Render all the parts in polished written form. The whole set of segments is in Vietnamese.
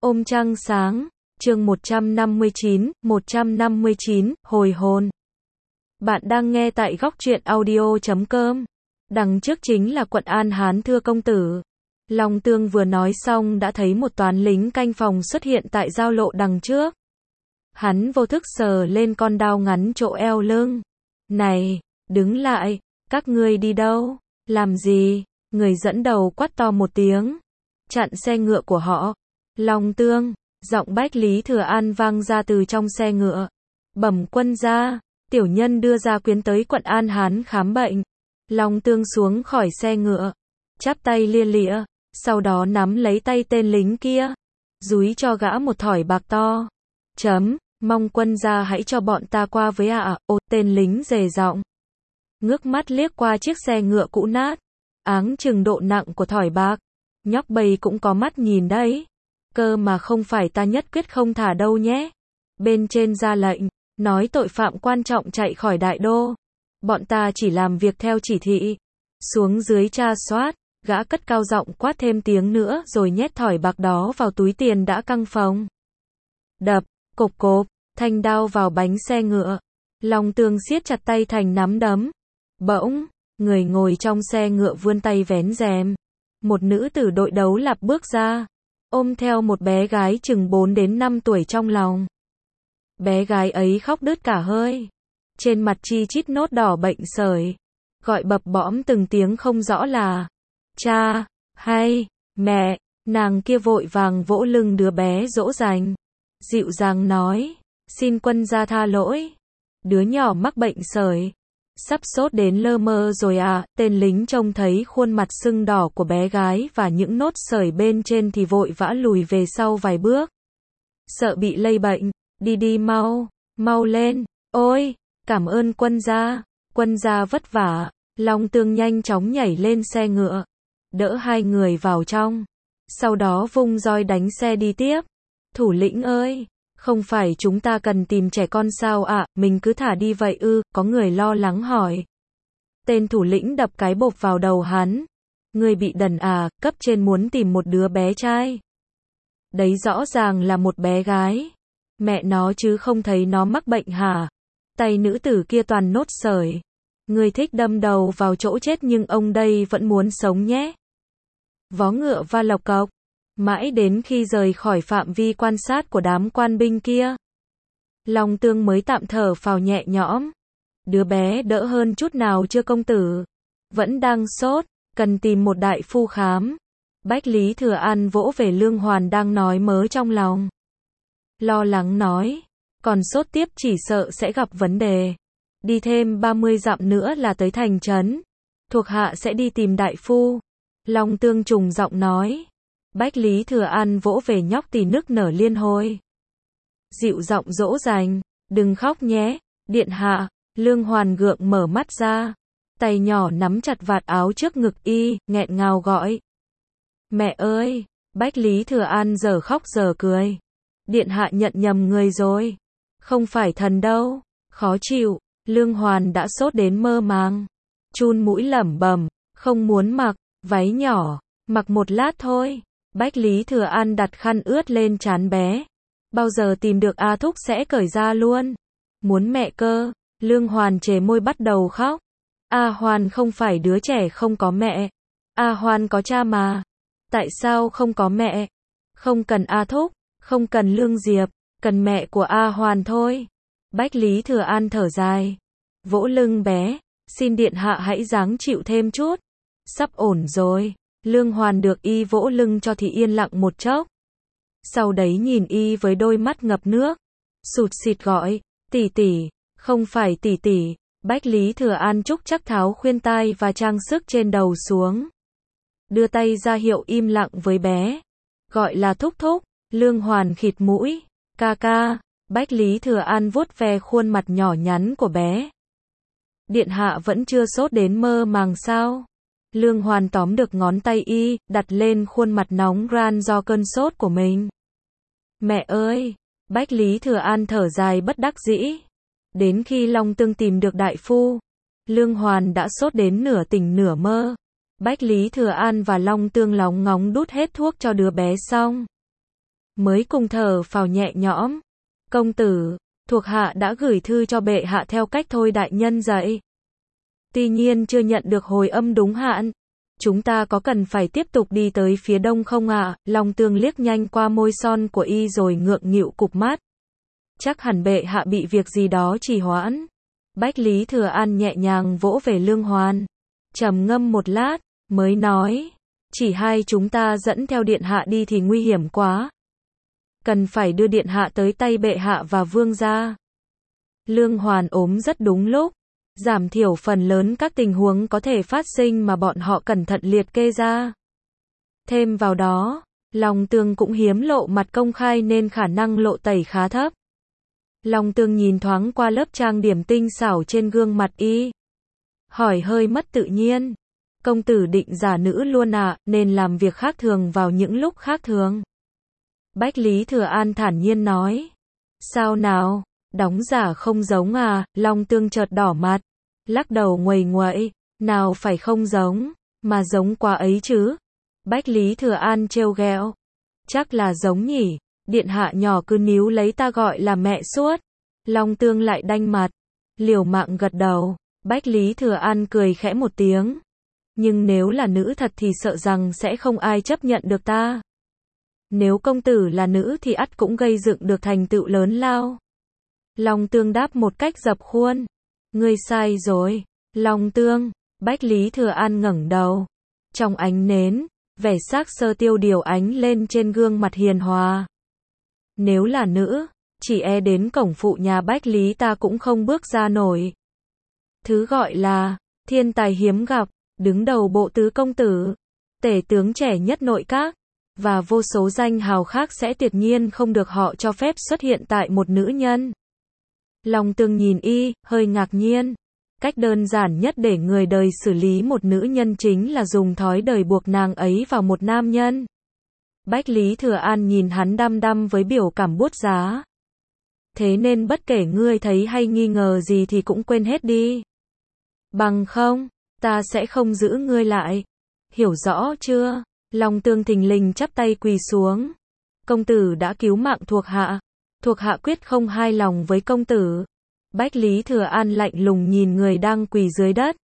Ôm trăng sáng, chương 159, hồi hồn. Bạn đang nghe tại góc truyện audio.com. Đằng trước chính là quận An Hán thưa công tử. Long Tương vừa nói xong đã thấy một toán lính canh phòng xuất hiện tại giao lộ đằng trước. Hắn vô thức sờ lên con đao ngắn chỗ eo lưng. Này, đứng lại, các ngươi đi đâu? Làm gì? Người dẫn đầu quát to một tiếng. Chặn xe ngựa của họ. Long Tương, giọng Bách Lý Thừa An vang ra từ trong xe ngựa. Bẩm quân gia, tiểu nhân đưa gia quyến tới quận An Hán khám bệnh. Long Tương xuống khỏi xe ngựa, chắp tay lia lịa, sau đó nắm lấy tay tên lính kia, dúi cho gã một thỏi bạc to. Mong quân gia hãy cho bọn ta qua với ạ. Tên lính dè giọng, ngước mắt liếc qua chiếc xe ngựa cũ nát, áng chừng độ nặng của thỏi bạc. Nhóc bầy cũng có mắt nhìn đấy. Cơ mà không phải ta nhất quyết không thả đâu nhé. Bên trên ra lệnh, nói tội phạm quan trọng chạy khỏi đại đô. Bọn ta chỉ làm việc theo chỉ thị. Xuống dưới tra soát, gã cất cao giọng quát thêm tiếng nữa rồi nhét thỏi bạc đó vào túi tiền đã căng phồng. Đập, cộp cộp, thanh đao vào bánh xe ngựa. Long Tương siết chặt tay thành nắm đấm. Bỗng, người ngồi trong xe ngựa vươn tay vén rèm. Một nữ tử đội đấu lạp bước ra, ôm theo một bé gái chừng 4 đến 5 tuổi trong lòng. Bé gái ấy khóc đứt cả hơi. Trên mặt chi chít nốt đỏ bệnh sởi. Gọi bập bõm từng tiếng không rõ là cha, hay mẹ. Nàng kia vội vàng vỗ lưng đứa bé dỗ dành. Dịu dàng nói, xin quân gia tha lỗi. Đứa nhỏ mắc bệnh sởi. Sắp sốt đến lơ mơ rồi à. Tên lính trông thấy khuôn mặt sưng đỏ của bé gái và những nốt sởi bên trên thì vội vã lùi về sau vài bước. Sợ bị lây bệnh, đi mau, mau lên. Ôi, cảm ơn quân gia vất vả. Long Tương nhanh chóng nhảy lên xe ngựa, đỡ hai người vào trong. Sau đó vung roi đánh xe đi tiếp. Thủ lĩnh ơi, không phải chúng ta cần tìm trẻ con sao ạ? Mình cứ thả đi vậy ư? Có người lo lắng hỏi. Tên thủ lĩnh đập cái bộp vào đầu hắn. Người bị đần à? Cấp trên muốn tìm một đứa bé trai. Đấy rõ ràng là một bé gái. Mẹ nó chứ không thấy nó mắc bệnh hả? Tay nữ tử kia toàn nốt sởi. Người thích đâm đầu vào chỗ chết nhưng ông đây vẫn muốn sống nhé. Vó ngựa va lộc cộc. Mãi đến khi rời khỏi phạm vi quan sát của đám quan binh kia, Long Tương mới tạm thở phào nhẹ nhõm. Đứa bé đỡ hơn chút nào chưa công tử? Vẫn đang sốt, cần tìm một đại phu khám. Bách Lý Thừa An vỗ về Lương Hoàn đang nói mớ trong lòng. Lo lắng nói, còn sốt tiếp chỉ sợ sẽ gặp vấn đề. Đi thêm 30 dặm nữa là tới thành trấn. Thuộc hạ sẽ đi tìm đại phu. Long Tương trùng giọng nói. Bách Lý Thừa An vỗ về nhóc tì nức nở liên hồi. Dịu giọng dỗ dành, đừng khóc nhé, điện hạ. Lương Hoàn gượng mở mắt ra, tay nhỏ nắm chặt vạt áo trước ngực y, nghẹn ngào gọi. Mẹ ơi, Bách Lý Thừa An giờ khóc giờ cười. Điện hạ nhận nhầm người rồi. Không phải thần đâu, khó chịu. Lương Hoàn đã sốt đến mơ màng. Chun mũi lẩm bẩm, không muốn mặc, váy nhỏ, mặc một lát thôi. Bách Lý Thừa An đặt khăn ướt lên trán bé. Bao giờ tìm được A Thúc sẽ cởi ra luôn. Muốn mẹ cơ. Lương Hoàn chề môi bắt đầu khóc. A Hoàn không phải đứa trẻ không có mẹ. A Hoàn có cha mà. Tại sao không có mẹ? Không cần A Thúc, không cần Lương Diệp, cần mẹ của A Hoàn thôi. Bách Lý Thừa An thở dài, vỗ lưng bé. Xin điện hạ hãy ráng chịu thêm chút. Sắp ổn rồi. Lương Hoàn được y vỗ lưng cho thì yên lặng một chốc. Sau đấy nhìn y với đôi mắt ngập nước. Sụt sịt gọi, tỷ tỷ, không phải tỷ tỷ. Bách Lý Thừa An trúc chắc tháo khuyên tai và trang sức trên đầu xuống. Đưa tay ra hiệu im lặng với bé. Gọi là thúc thúc. Lương Hoàn khịt mũi. Ca ca. Bách Lý Thừa An vuốt ve khuôn mặt nhỏ nhắn của bé. Điện hạ vẫn chưa sốt đến mơ màng sao? Lương Hoàn tóm được ngón tay y, đặt lên khuôn mặt nóng ran do cơn sốt của mình. Mẹ ơi! Bách Lý Thừa An thở dài bất đắc dĩ. Đến khi Long Tương tìm được đại phu, Lương Hoàn đã sốt đến nửa tỉnh nửa mơ. Bách Lý Thừa An và Long Tương lóng ngóng đút hết thuốc cho đứa bé xong. mới cùng thở phào nhẹ nhõm. Công tử, thuộc hạ đã gửi thư cho bệ hạ theo cách thôi đại nhân dạy. Tuy nhiên chưa nhận được hồi âm đúng hạn. Chúng ta có cần phải tiếp tục đi tới phía đông không ạ? Long Tương liếc nhanh qua môi son của y rồi ngượng nghịu cụp mắt. Chắc hẳn bệ hạ bị việc gì đó trì hoãn. Bách Lý Thừa An nhẹ nhàng vỗ về Lương Hoan. Trầm ngâm một lát, mới nói. Chỉ hai chúng ta dẫn theo điện hạ đi thì nguy hiểm quá. Cần phải đưa điện hạ tới tay bệ hạ và vương gia. Lương Hoan ốm rất đúng lúc. Giảm thiểu phần lớn các tình huống có thể phát sinh mà bọn họ cẩn thận liệt kê ra. Thêm vào đó, Long Tương cũng hiếm lộ mặt công khai nên khả năng lộ tẩy khá thấp. Long Tương nhìn thoáng qua lớp trang điểm tinh xảo trên gương mặt y. Hỏi hơi mất tự nhiên. Công tử định giả nữ luôn à, nên làm việc khác thường vào những lúc khác thường. Bách Lý Thừa An thản nhiên nói. Sao nào, đóng giả không giống à? Long Tương chợt đỏ mặt, lắc đầu nguầy nguậy. Nào phải không giống, mà giống quá ấy chứ. Bách Lý Thừa An trêu ghẹo. Chắc là giống nhỉ, điện hạ nhỏ cứ níu lấy ta gọi là mẹ suốt. Long Tương lại đanh mặt, liều mạng gật đầu. Bách Lý Thừa An cười khẽ một tiếng. Nhưng nếu là nữ thật thì sợ rằng sẽ không ai chấp nhận được ta. Nếu công tử là nữ thì ắt cũng gây dựng được thành tựu lớn lao. Long Tương đáp một cách dập khuôn. Ngươi sai rồi, Long Tương. Bách Lý Thừa An ngẩng đầu. Trong ánh nến, vẻ xác sơ tiêu điều ánh lên trên gương mặt hiền hòa. Nếu là nữ, chỉ e đến cổng phụ nhà Bách Lý ta cũng không bước ra nổi. Thứ gọi là thiên tài hiếm gặp, đứng đầu bộ tứ công tử, tể tướng trẻ nhất nội các, và vô số danh hào khác sẽ tuyệt nhiên không được họ cho phép xuất hiện tại một nữ nhân. Long Tương nhìn y, hơi ngạc nhiên. Cách đơn giản nhất để người đời xử lý một nữ nhân chính là dùng thói đời buộc nàng ấy vào một nam nhân. Bách Lý Thừa An nhìn hắn đăm đăm với biểu cảm buốt giá. Thế nên bất kể ngươi thấy hay nghi ngờ gì thì cũng quên hết đi. Bằng không, ta sẽ không giữ ngươi lại. Hiểu rõ chưa? Long Tương thình lình chắp tay quỳ xuống. Công tử đã cứu mạng thuộc hạ quyết không hài lòng với công tử. Bách Lý Thừa An lạnh lùng nhìn người đang quỳ dưới đất.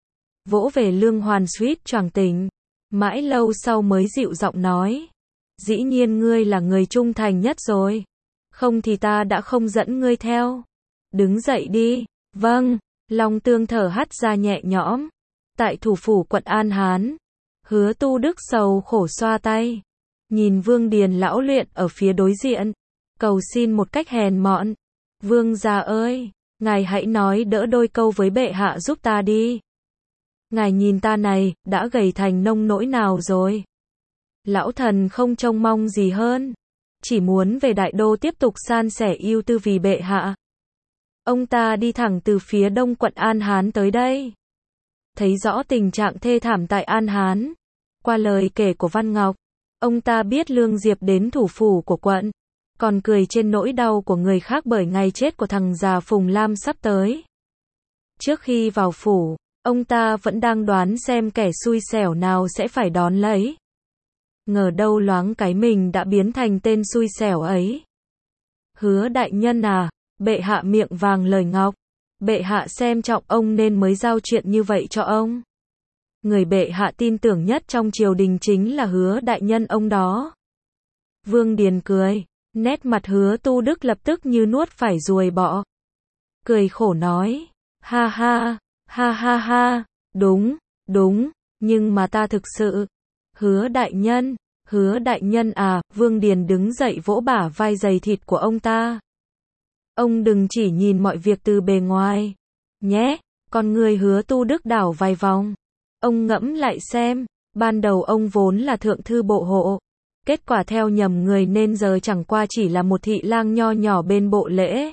Vỗ về Lương Hoan suýt choàng tỉnh. Mãi lâu sau mới dịu giọng nói. Dĩ nhiên ngươi là người trung thành nhất rồi. Không thì ta đã không dẫn ngươi theo. Đứng dậy đi. Vâng. Long Tương thở hắt ra nhẹ nhõm. Tại thủ phủ quận An Hán, Hứa Tu Đức sầu khổ xoa tay. Nhìn Vương Điền lão luyện ở phía đối diện. Cầu xin một cách hèn mọn. Vương gia ơi, ngài hãy nói đỡ đôi câu với bệ hạ giúp ta đi. Ngài nhìn ta này, đã gầy thành nông nỗi nào rồi. Lão thần không trông mong gì hơn. Chỉ muốn về đại đô tiếp tục san sẻ ưu tư vì bệ hạ. Ông ta đi thẳng từ phía đông quận An Hán tới đây. Thấy rõ tình trạng thê thảm tại An Hán. Qua lời kể của Văn Ngọc, ông ta biết Lương Diệp đến thủ phủ của quận. Còn cười trên nỗi đau của người khác bởi ngày chết của thằng già Phùng Lam sắp tới. Trước khi vào phủ, ông ta vẫn đang đoán xem kẻ xui xẻo nào sẽ phải đón lấy. Ngờ đâu loáng cái mình đã biến thành tên xui xẻo ấy. Hứa đại nhân à, bệ hạ miệng vàng lời ngọc. Bệ hạ xem trọng ông nên mới giao chuyện như vậy cho ông. Người bệ hạ tin tưởng nhất trong triều đình chính là Hứa đại nhân ông đó. Vương Điền cười. Nét mặt Hứa Tu Đức lập tức như nuốt phải ruồi bọ. Cười khổ nói. Ha ha, ha ha ha, đúng, nhưng mà ta thực sự. Hứa đại nhân à, Vương Điền đứng dậy vỗ bả vai dày thịt của ông ta. Ông đừng chỉ nhìn mọi việc từ bề ngoài. Nhé, con người Hứa Tu Đức đảo vài vòng. Ông ngẫm lại xem, ban đầu ông vốn là thượng thư bộ hộ. Kết quả theo nhầm người nên giờ chẳng qua chỉ là một thị lang nho nhỏ bên bộ lễ.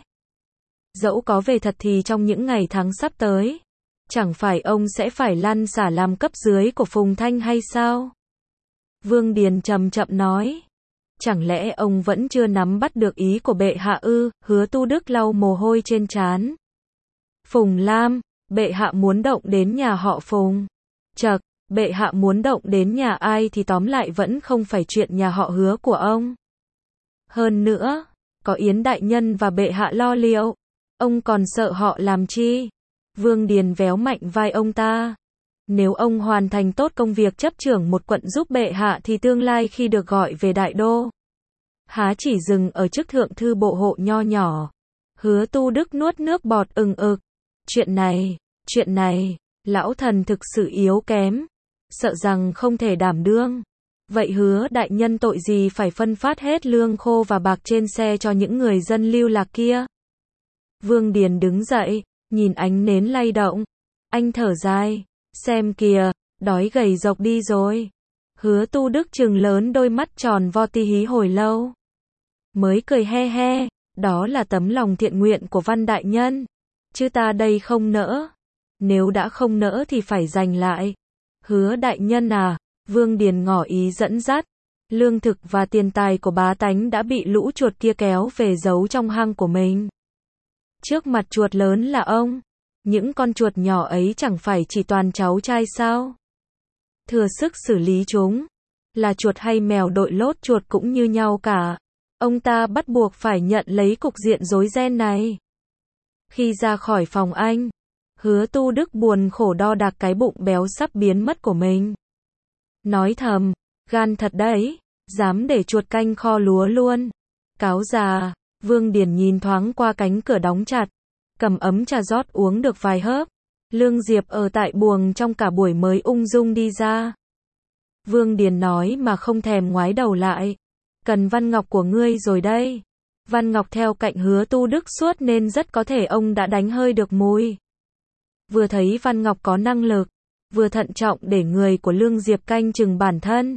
Dẫu có về thật thì trong những ngày tháng sắp tới, chẳng phải ông sẽ phải lăn xả làm cấp dưới của Phùng Thanh hay sao? Vương Điền chậm chậm nói. Chẳng lẽ ông vẫn chưa nắm bắt được ý của bệ hạ ư? Hứa Tu Đức lau mồ hôi trên trán. Phùng Lam, bệ hạ muốn động đến nhà họ Phùng. Chậc, bệ hạ muốn động đến nhà ai thì tóm lại vẫn không phải chuyện nhà họ Hứa của ông. Hơn nữa, có Yến đại nhân và bệ hạ lo liệu, ông còn sợ họ làm chi? Vương Điền véo mạnh vai ông ta. Nếu ông hoàn thành tốt công việc chấp trưởng một quận giúp bệ hạ thì tương lai khi được gọi về đại đô, há chỉ dừng ở chức thượng thư bộ hộ nho nhỏ. Hứa Tu Đức nuốt nước bọt ừng ực. Chuyện này, lão thần thực sự yếu kém, sợ rằng không thể đảm đương. Vậy Hứa đại nhân tội gì phải phân phát hết lương khô và bạc trên xe cho những người dân lưu lạc kia? Vương Điền đứng dậy, nhìn ánh nến lay động. Anh thở dài, xem kìa, đói gầy rộc đi rồi. Hứa Tu Đức trừng lớn đôi mắt tròn vo tí hí hồi lâu. Mới cười he he, đó là tấm lòng thiện nguyện của Văn đại nhân. Chứ ta đây không nỡ. Nếu đã không nỡ thì phải giành lại. Hứa đại nhân à, Vương Điền ngỏ ý dẫn dắt. Lương thực và tiền tài của bá tánh đã bị lũ chuột kia kéo về giấu trong hang của mình. Trước mặt chuột lớn là ông. Những con chuột nhỏ ấy chẳng phải chỉ toàn cháu trai sao? Thừa sức xử lý chúng. Là chuột hay mèo đội lốt chuột cũng như nhau cả. Ông ta bắt buộc phải nhận lấy cục diện rối ren này. Khi ra khỏi phòng anh, Hứa Tu Đức buồn khổ đo đạc cái bụng béo sắp biến mất của mình. Nói thầm, gan thật đấy, dám để chuột canh kho lúa luôn. Cáo già, Vương Điền nhìn thoáng qua cánh cửa đóng chặt, cầm ấm trà rót uống được vài hớp. Lương Diệp ở tại buồng trong cả buổi mới ung dung đi ra. Vương Điền nói mà không thèm ngoái đầu lại. Cần Văn Ngọc của ngươi rồi đây. Văn Ngọc theo cạnh Hứa Tu Đức suốt nên rất có thể ông đã đánh hơi được mùi. Vừa thấy Văn Ngọc có năng lực, vừa thận trọng để người của Lương Diệp canh chừng bản thân.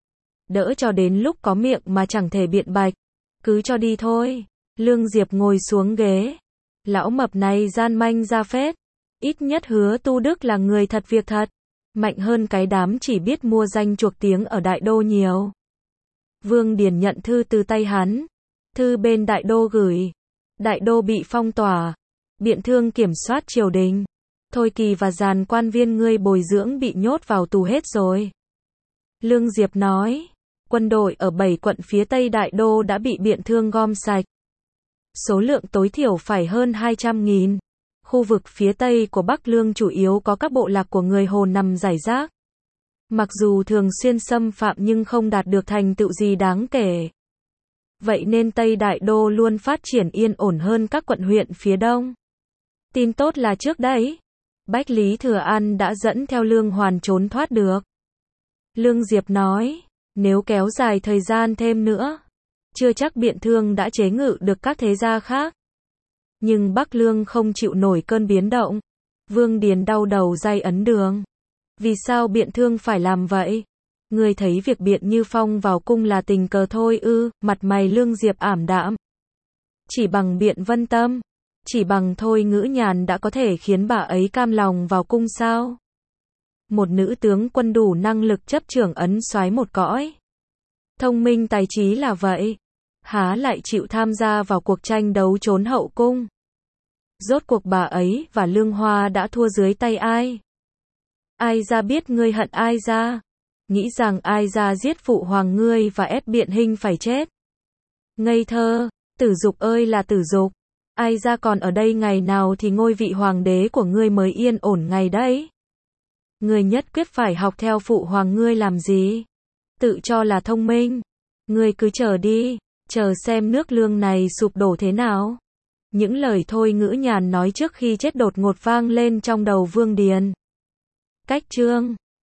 Đỡ cho đến lúc có miệng mà chẳng thể biện bạch. Cứ cho đi thôi. Lương Diệp ngồi xuống ghế. Lão mập này gian manh ra phết. Ít nhất Hứa Tu Đức là người thật việc thật. Mạnh hơn cái đám chỉ biết mua danh chuộc tiếng ở đại đô nhiều. Vương Điền nhận thư từ tay hắn. Thư bên đại đô gửi. Đại đô bị phong tỏa. Biện Thương kiểm soát triều đình. Thôi Kỳ và dàn quan viên ngươi bồi dưỡng bị nhốt vào tù hết rồi. Lương Diệp nói. Quân đội ở 7 quận phía tây đại đô đã bị Biện Thương gom sạch. Số lượng tối thiểu phải hơn 200.000. Khu vực phía tây của Bắc Lương chủ yếu có các bộ lạc của người Hồ nằm rải rác. Mặc dù thường xuyên xâm phạm nhưng không đạt được thành tựu gì đáng kể. Vậy nên Tây Đại Đô luôn phát triển yên ổn hơn các quận huyện phía đông. Tin tốt là trước đấy, Bách Lý Thừa An đã dẫn theo Lương Hoàn trốn thoát được. Lương Diệp nói, nếu kéo dài thời gian thêm nữa, chưa chắc Biện Thương đã chế ngự được các thế gia khác. Nhưng Bắc Lương không chịu nổi cơn biến động. Vương Điền đau đầu day ấn đường. Vì sao Biện Thương phải làm vậy? Ngươi thấy việc Biện Như Phong vào cung là tình cờ thôi ư? Mặt mày Lương Diệp ảm đạm. Chỉ bằng Biện Vân Tâm, chỉ bằng Thôi Ngữ Nhàn đã có thể khiến bà ấy cam lòng vào cung sao? Một nữ tướng quân đủ năng lực chấp trưởng ấn soái một cõi. Thông minh tài trí là vậy. Há lại chịu tham gia vào cuộc tranh đấu trốn hậu cung? Rốt cuộc bà ấy và Lương Hoa đã thua dưới tay ai? Ai ra biết ngươi hận ai ra? Nghĩ rằng ai ra giết phụ hoàng ngươi và ép Biện Hinh phải chết? Ngây thơ, Tử Dục ơi là Tử Dục. Ai ra còn ở đây ngày nào thì ngôi vị hoàng đế của ngươi mới yên ổn ngày đấy. Ngươi nhất quyết phải học theo phụ hoàng ngươi làm gì? Tự cho là thông minh. Ngươi cứ chờ đi, chờ xem nước Lương này sụp đổ thế nào. Những lời Thôi Ngữ Nhàn nói trước khi chết đột ngột vang lên trong đầu Vương Điền. Cách chương